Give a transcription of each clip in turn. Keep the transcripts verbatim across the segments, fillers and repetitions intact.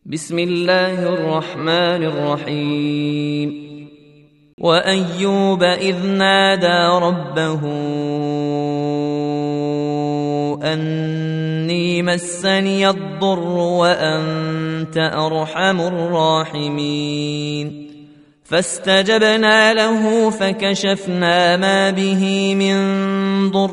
بسم الله الرحمن الرحيم. وأيوب إذ نادى ربه أني مسني الضر وأنت أرحم الراحمين فاستجبنا له فكشفنا ما به من ضر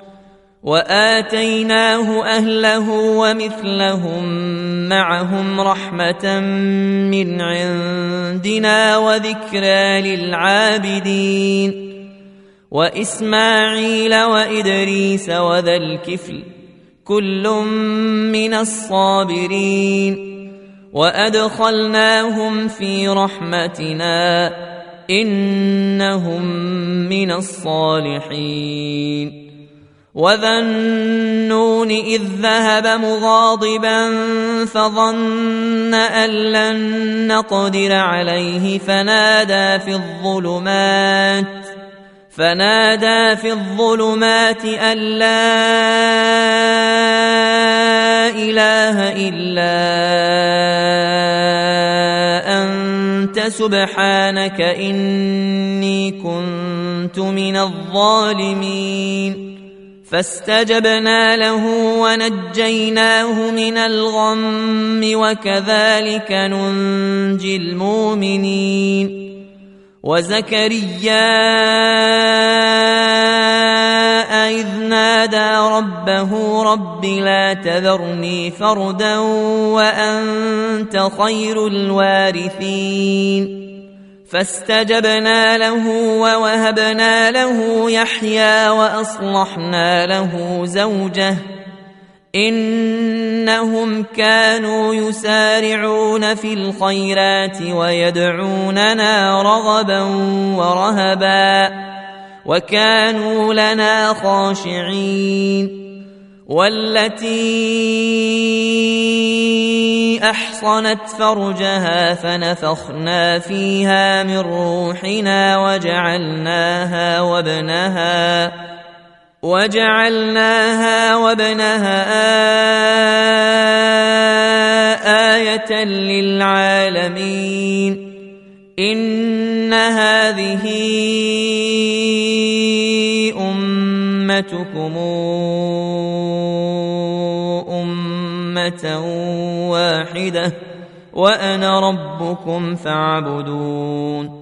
وآتيناه أهله ومثلهم معهم رحمة من عندنا وذكرى للعابدين وإسماعيل وإدريس وذا الكفل كل من الصابرين وأدخلناهم في رحمتنا إنهم من الصالحين وذا النون إذ ذهب مغاضبا فظن أن لن نقدر عليه فنادى في الظلمات فنادى في الظلمات أن لا إله إلا أنت سبحانك إني كنت من الظالمين فاستجبنا له ونجيناه من الغم وكذلك ننجي المؤمنين وزكريا إذ نادى ربه رب لا تذرني فردا وأنت خير الوارثين فاستجبنا له ووهبنا له يحيى وأصلحنا له زوجه إنهم كانوا يسارعون في الخيرات ويدعوننا رغبا ورهبا وكانوا لنا خاشعين والتي أحصنت فرجها فنفخنا فيها من روحنا وجعلناها وابنها وجعلناها وابنها آية للعالمين إن هذه أمتكم أمة واحدة وأنا ربكم فاعبدون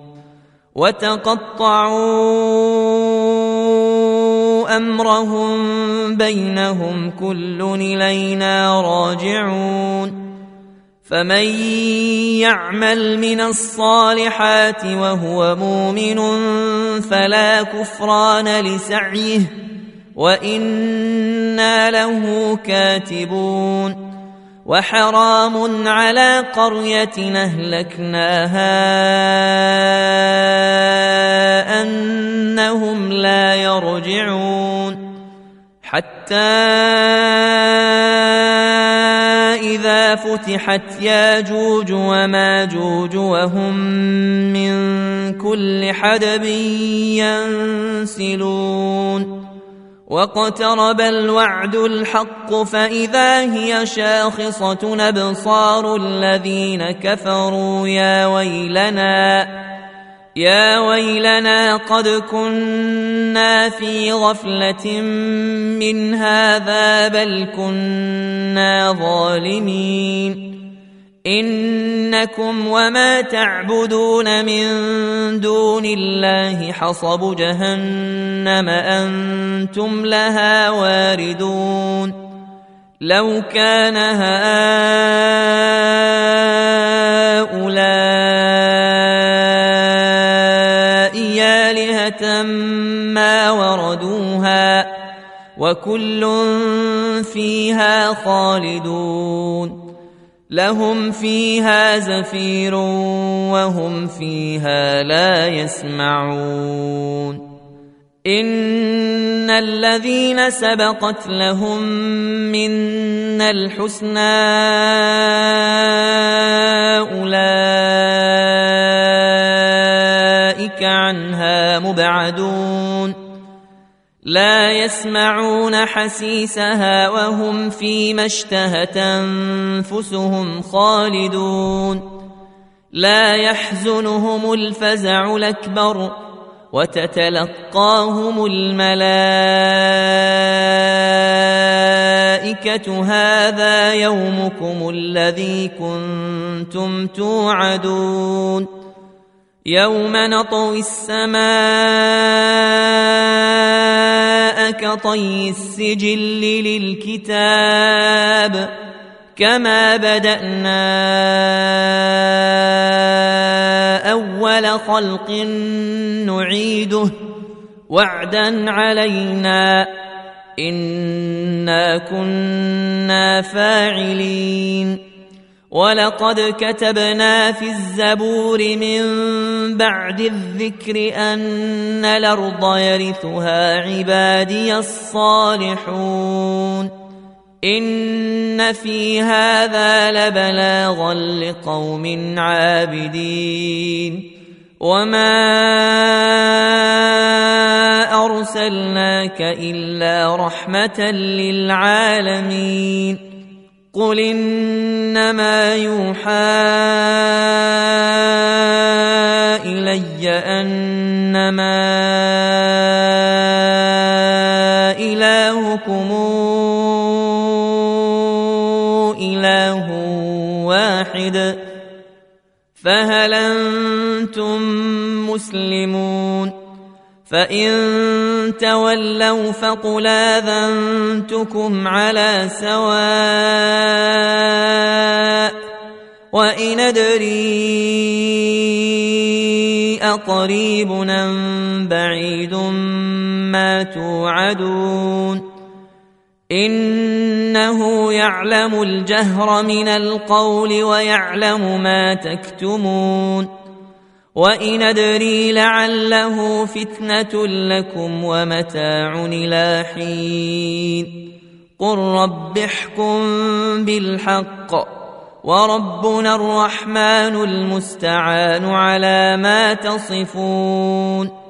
وتقطعوا أمرهم بينهم كل إلينا راجعون فمن يعمل من الصالحات وهو مؤمن فلا كفران لسعيه وإنا له كاتبون وحرام على قرية أهلكناها أنهم لا يرجعون حتى إذا فتحت ياجوج وماجوج وهم من كل حدب ينسلون واقترب الوعد الحق فإذا هي شاخصة أبصار الذين كفروا يا ويلنا يا ويلنا قد كنا في غفلة من هذا بل كنا ظالمين إنكم وما تعبدون من دون الله حصب جهنم أنتم لها واردون لو كان هؤلاء آلهة ما وردوها وكل فيها خالدون لهم فيها زفير وهم فيها لا يسمعون إن الذين سبقت لهم منا الحسنى أولئك عنها مبعدون لا يسمعون حسيسها وهم فيما اشتهت أنفسهم خالدون لا يحزنهم الفزع الأكبر وتتلقاهم الملائكة هذا يومكم الذي كنتم توعدون يوم نطوي السماء كطي السجل للكتاب كما بدأنا أول خلق نعيده وعدا علينا إنا كنا فاعلين ولقد كتبنا في الزبور من بعد الذكر أن الأرض يرثها عبادي الصالحون إن في هذا لبلاغا لقوم عابدين وما أرسلناك إلا رحمة للعالمين قل إنما يوحى إلي أنما إلهكم إله واحد فهل أنتم مسلمون فإن تولوا فقل آذنتكم على سواء وإن أدري أقريب أم بعيد ما توعدون إنه يعلم الجهر من القول ويعلم ما تكتمون وإن أدري لعله فتنة لكم ومتاع إلى حين قل رب احكم بالحق وربنا الرحمن المستعان على ما تصفون